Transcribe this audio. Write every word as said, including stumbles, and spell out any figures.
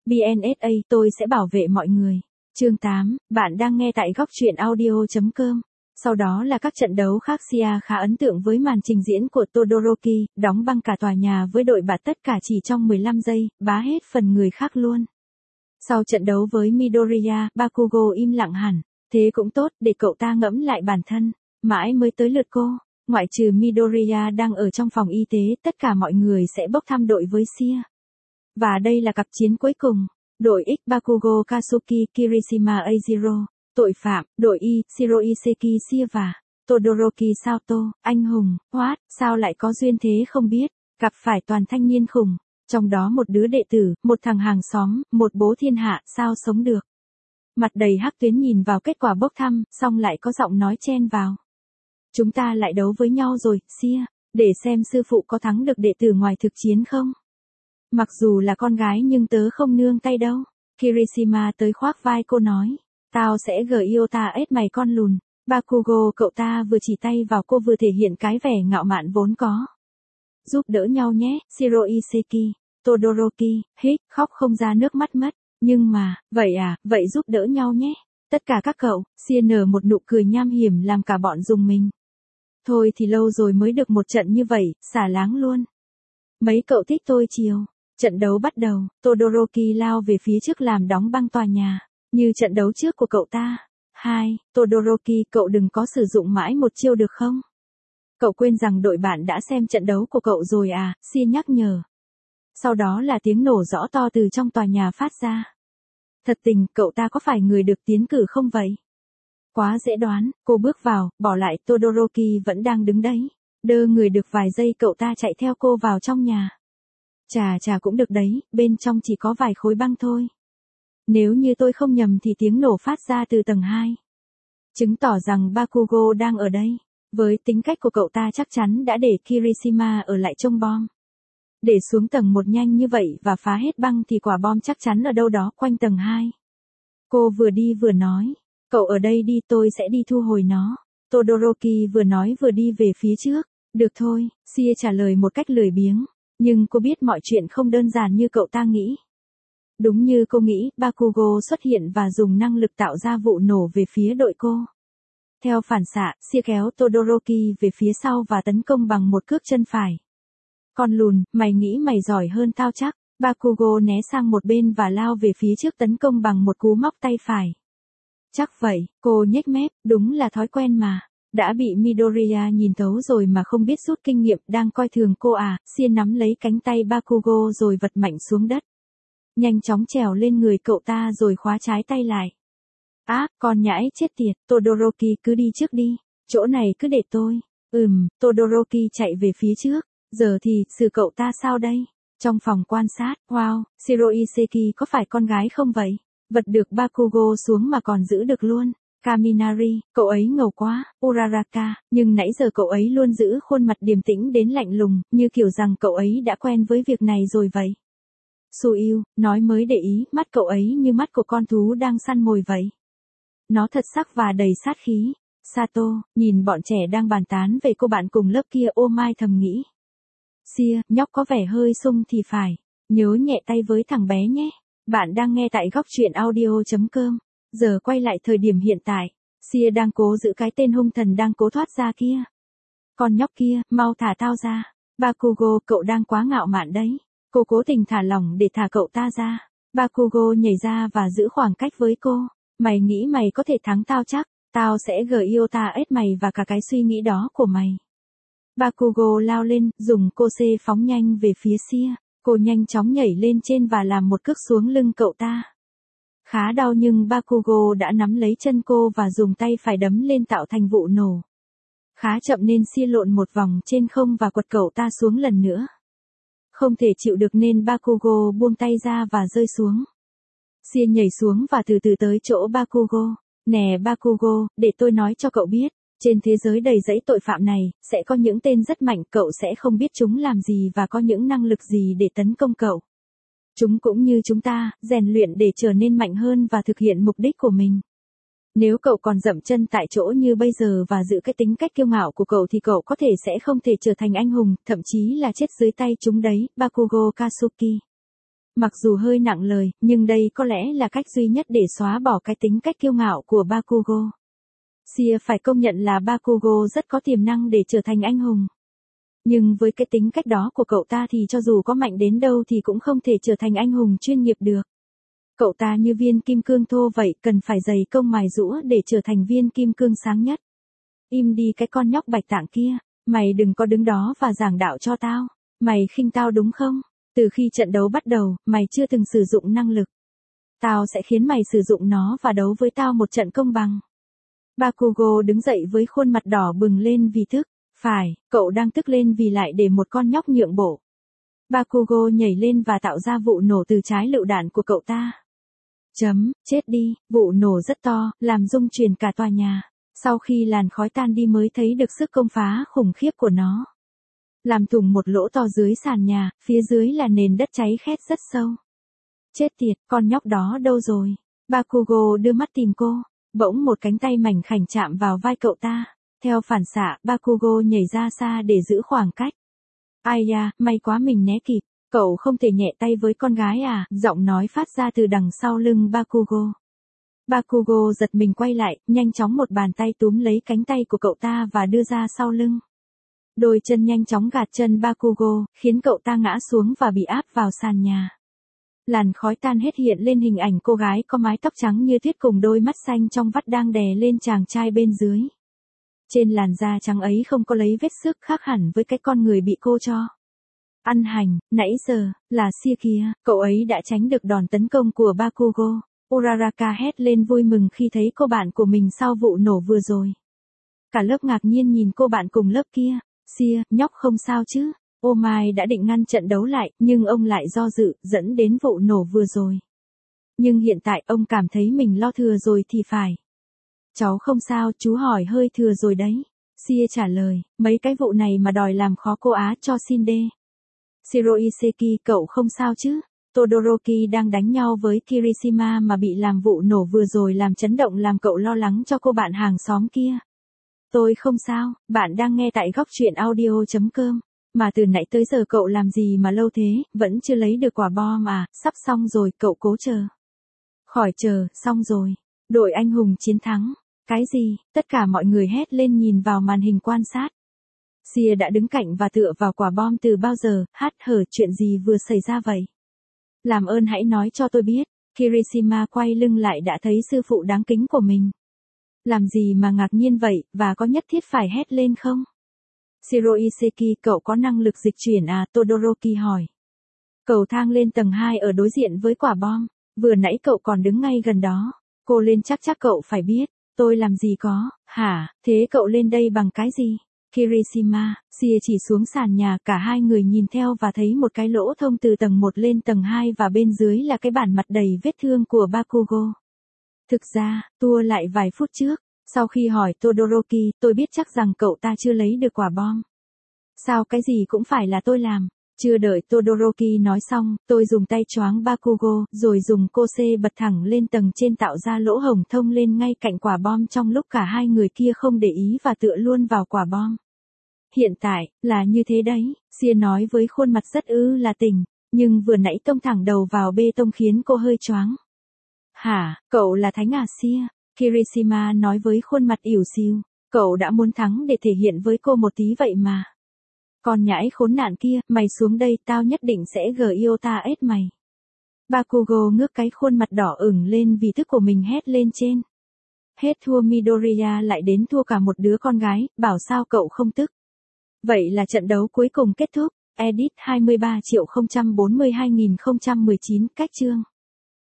bê en ét a, tôi sẽ bảo vệ mọi người. Chương tám, bạn đang nghe tại góc truyện audio chấm com. Sau đó là các trận đấu khác. Sia khá ấn tượng với màn trình diễn của Todoroki, đóng băng cả tòa nhà với đội bạt tất cả chỉ trong mười lăm giây, bá hết phần người khác luôn. Sau trận đấu với Midoriya, Bakugo im lặng hẳn. Thế cũng tốt, để cậu ta ngẫm lại bản thân. Mãi mới tới lượt cô. Ngoại trừ Midoriya đang ở trong phòng y tế, tất cả mọi người sẽ bốc thăm đội với Sia. Và đây là cặp chiến cuối cùng. Đội X Bakugo Katsuki Kirishima Eijiro, tội phạm, đội Y Shiroiseki Sia và Todoroki Sato, anh hùng, what, sao lại có duyên thế không biết, gặp phải toàn thanh niên khủng, trong đó một đứa đệ tử, một thằng hàng xóm, một bố thiên hạ, sao sống được. Mặt đầy hắc tuyến nhìn vào kết quả bốc thăm, xong lại có giọng nói chen vào. Chúng ta lại đấu với nhau rồi, Sia, để xem sư phụ có thắng được đệ tử ngoài thực chiến không. Mặc dù là con gái nhưng tớ không nương tay đâu. Kirishima tới khoác vai cô nói. Tao sẽ gờ Iota ết mày con lùn. Bakugo cậu ta vừa chỉ tay vào cô vừa thể hiện cái vẻ ngạo mạn vốn có. Giúp đỡ nhau nhé, Shiroiseki. Todoroki, hít, khóc không ra nước mắt mất. Nhưng mà, vậy à, vậy giúp đỡ nhau nhé. Tất cả các cậu, Sia nở một nụ cười nham hiểm làm cả bọn rùng mình. Thôi thì lâu rồi mới được một trận như vậy, xả láng luôn. Mấy cậu thích tôi chiều. Trận đấu bắt đầu, Todoroki lao về phía trước làm đóng băng tòa nhà, như trận đấu trước của cậu ta. Hai, Todoroki, cậu đừng có sử dụng mãi một chiêu được không? Cậu quên rằng đội bạn đã xem trận đấu của cậu rồi à, Sia nhắc nhở. Sau đó là tiếng nổ rõ to từ trong tòa nhà phát ra. Thật tình, cậu ta có phải người được tiến cử không vậy? Quá dễ đoán, cô bước vào, bỏ lại Todoroki vẫn đang đứng đấy. Đơ người được vài giây cậu ta chạy theo cô vào trong nhà. Chà chà cũng được đấy, bên trong chỉ có vài khối băng thôi. Nếu như tôi không nhầm thì tiếng nổ phát ra từ tầng hai. Chứng tỏ rằng Bakugo đang ở đây. Với tính cách của cậu ta chắc chắn đã để Kirishima ở lại trông bom. Để xuống tầng một nhanh như vậy và phá hết băng thì quả bom chắc chắn ở đâu đó quanh tầng hai. Cô vừa đi vừa nói, cậu ở đây đi tôi sẽ đi thu hồi nó. Todoroki vừa nói vừa đi về phía trước. Được thôi, Sia trả lời một cách lười biếng. Nhưng cô biết mọi chuyện không đơn giản như cậu ta nghĩ. Đúng như cô nghĩ, Bakugo xuất hiện và dùng năng lực tạo ra vụ nổ về phía đội cô. Theo phản xạ, Sia kéo Todoroki về phía sau và tấn công bằng một cước chân phải. Con lùn, mày nghĩ mày giỏi hơn tao chắc. Bakugo né sang một bên và lao về phía trước tấn công bằng một cú móc tay phải. Chắc vậy, cô nhếch mép, đúng là thói quen mà. Đã bị Midoriya nhìn thấu rồi mà không biết rút kinh nghiệm, đang coi thường cô à. Sia nắm lấy cánh tay Bakugo rồi vật mạnh xuống đất. Nhanh chóng trèo lên người cậu ta rồi khóa trái tay lại. Á, à, con nhãi chết tiệt, Todoroki cứ đi trước đi, chỗ này cứ để tôi. Ừm, Todoroki chạy về phía trước, giờ thì, xử cậu ta sao đây? Trong phòng quan sát, wow, Shiroiseki có phải con gái không vậy? Vật được Bakugo xuống mà còn giữ được luôn. Kaminari, cậu ấy ngầu quá, Uraraka, nhưng nãy giờ cậu ấy luôn giữ khuôn mặt điềm tĩnh đến lạnh lùng, như kiểu rằng cậu ấy đã quen với việc này rồi vậy. Suiu, nói mới để ý, mắt cậu ấy như mắt của con thú đang săn mồi vậy. Nó thật sắc và đầy sát khí. Sato, nhìn bọn trẻ đang bàn tán về cô bạn cùng lớp kia ô mai thầm nghĩ. Sia, nhóc có vẻ hơi sung thì phải. Nhớ nhẹ tay với thằng bé nhé. Bạn đang nghe tại góc truyện audio chấm com. Giờ quay lại thời điểm hiện tại. Sia đang cố giữ cái tên hung thần đang cố thoát ra kia. Con nhóc kia, mau thả tao ra. Bakugo, cậu đang quá ngạo mạn đấy. Cô cố tình thả lỏng để thả cậu ta ra. Bakugo nhảy ra và giữ khoảng cách với cô. Mày nghĩ mày có thể thắng tao chắc. Tao sẽ gờ Iota ết mày và cả cái suy nghĩ đó của mày. Bakugo lao lên, dùng cô xê phóng nhanh về phía Sia. Cô nhanh chóng nhảy lên trên và làm một cước xuống lưng cậu ta. Khá đau nhưng Bakugo đã nắm lấy chân cô và dùng tay phải đấm lên tạo thành vụ nổ. Khá chậm nên Sia lộn một vòng trên không và quật cậu ta xuống lần nữa. Không thể chịu được nên Bakugo buông tay ra và rơi xuống. Sia nhảy xuống và từ từ tới chỗ Bakugo. Nè Bakugo, để tôi nói cho cậu biết, trên thế giới đầy rẫy tội phạm này, sẽ có những tên rất mạnh, cậu sẽ không biết chúng làm gì và có những năng lực gì để tấn công cậu. Chúng cũng như chúng ta, rèn luyện để trở nên mạnh hơn và thực hiện mục đích của mình. Nếu cậu còn dậm chân tại chỗ như bây giờ và giữ cái tính cách kiêu ngạo của cậu thì cậu có thể sẽ không thể trở thành anh hùng, thậm chí là chết dưới tay chúng đấy, Bakugo Katsuki. Mặc dù hơi nặng lời, nhưng đây có lẽ là cách duy nhất để xóa bỏ cái tính cách kiêu ngạo của Bakugo. Sia phải công nhận là Bakugo rất có tiềm năng để trở thành anh hùng. Nhưng với cái tính cách đó của cậu ta thì cho dù có mạnh đến đâu thì cũng không thể trở thành anh hùng chuyên nghiệp được. Cậu ta như viên kim cương thô vậy, cần phải dày công mài giũa để trở thành viên kim cương sáng nhất. Im đi cái con nhóc bạch tạng kia, mày đừng có đứng đó và giảng đạo cho tao. Mày khinh tao đúng không? Từ khi trận đấu bắt đầu, mày chưa từng sử dụng năng lực. Tao sẽ khiến mày sử dụng nó và đấu với tao một trận công bằng. Bakugo đứng dậy với khuôn mặt đỏ bừng lên vì tức. Phải, cậu đang tức lên vì lại để một con nhóc nhượng bộ. Bakugo nhảy lên và tạo ra vụ nổ từ trái lựu đạn của cậu ta. Chấm, chết đi, vụ nổ rất to, làm rung chuyển cả tòa nhà. Sau khi làn khói tan đi mới thấy được sức công phá khủng khiếp của nó. Làm thủng một lỗ to dưới sàn nhà, phía dưới là nền đất cháy khét rất sâu. Chết tiệt, con nhóc đó đâu rồi? Bakugo đưa mắt tìm cô, bỗng một cánh tay mảnh khảnh chạm vào vai cậu ta. Theo phản xạ, Bakugo nhảy ra xa để giữ khoảng cách. Ai da, may quá mình né kịp. Cậu không thể nhẹ tay với con gái à? Giọng nói phát ra từ đằng sau lưng Bakugo. Bakugo giật mình quay lại, nhanh chóng một bàn tay túm lấy cánh tay của cậu ta và đưa ra sau lưng. Đôi chân nhanh chóng gạt chân Bakugo, khiến cậu ta ngã xuống và bị áp vào sàn nhà. Làn khói tan hết hiện lên hình ảnh cô gái có mái tóc trắng như tuyết cùng đôi mắt xanh trong vắt đang đè lên chàng trai bên dưới. Trên làn da trắng ấy không có lấy vết xước, khác hẳn với cái con người bị cô cho ăn hành, nãy giờ, là Sia kia, cậu ấy đã tránh được đòn tấn công của Bakugo. Uraraka hét lên vui mừng khi thấy cô bạn của mình sau vụ nổ vừa rồi. Cả lớp ngạc nhiên nhìn cô bạn cùng lớp kia. Sia, nhóc không sao chứ? Omai đã định ngăn trận đấu lại, nhưng ông lại do dự, dẫn đến vụ nổ vừa rồi. Nhưng hiện tại ông cảm thấy mình lo thừa rồi thì phải. Cháu không sao, chú hỏi hơi thừa rồi đấy. Sia trả lời, mấy cái vụ này mà đòi làm khó cô Á cho Shinde. Shiroiseki, cậu không sao chứ? Todoroki đang đánh nhau với Kirishima mà bị làm vụ nổ vừa rồi làm chấn động làm cậu lo lắng cho cô bạn hàng xóm kia. Tôi không sao, bạn đang nghe tại góc truyện audio chấm com. Mà từ nãy tới giờ cậu làm gì mà lâu thế, vẫn chưa lấy được quả bom à? Sắp xong rồi, cậu cố chờ. Khỏi chờ, xong rồi. Đội anh hùng chiến thắng. Cái gì? Tất cả mọi người hét lên nhìn vào màn hình quan sát. Sia đã đứng cạnh và tựa vào quả bom từ bao giờ. Hát hở, chuyện gì vừa xảy ra vậy? Làm ơn hãy nói cho tôi biết. Kirishima quay lưng lại đã thấy sư phụ đáng kính của mình. Làm gì mà ngạc nhiên vậy, và có nhất thiết phải hét lên không? Shiroiseki, cậu có năng lực dịch chuyển à? Todoroki hỏi. Cầu thang lên tầng hai ở đối diện với quả bom. Vừa nãy cậu còn đứng ngay gần đó. Cô lên chắc chắc cậu phải biết. Tôi làm gì có, hả? Thế cậu lên đây bằng cái gì? Kirishima, Sia chỉ xuống sàn nhà, cả hai người nhìn theo và thấy một cái lỗ thông từ tầng một lên tầng hai và bên dưới là cái bản mặt đầy vết thương của Bakugo. Thực ra, tua lại vài phút trước, sau khi hỏi Todoroki, tôi biết chắc rằng cậu ta chưa lấy được quả bom. Sao cái gì cũng phải là tôi làm? Chưa đợi Todoroki nói xong, tôi dùng tay choáng Bakugo, rồi dùng cose bật thẳng lên tầng trên tạo ra lỗ hổng thông lên ngay cạnh quả bom trong lúc cả hai người kia không để ý và tựa luôn vào quả bom. Hiện tại, là như thế đấy, Sia nói với khuôn mặt rất ư là tỉnh, nhưng vừa nãy tông thẳng đầu vào bê tông khiến cô hơi choáng. Hả, cậu là thánh à Sia? Kirishima nói với khuôn mặt ỉu xìu, cậu đã muốn thắng để thể hiện với cô một tí vậy mà. Con nhãi khốn nạn kia, mày xuống đây, tao nhất định sẽ giota ết mày. Bakugo ngước cái khuôn mặt đỏ ửng lên vì tức của mình hét lên trên. Hết thua Midoriya lại đến thua cả một đứa con gái, bảo sao cậu không tức. Vậy là trận đấu cuối cùng kết thúc. Edit hai mươi ba triệu không trăm bốn mươi hai nghìn không trăm mười chín, cách chương.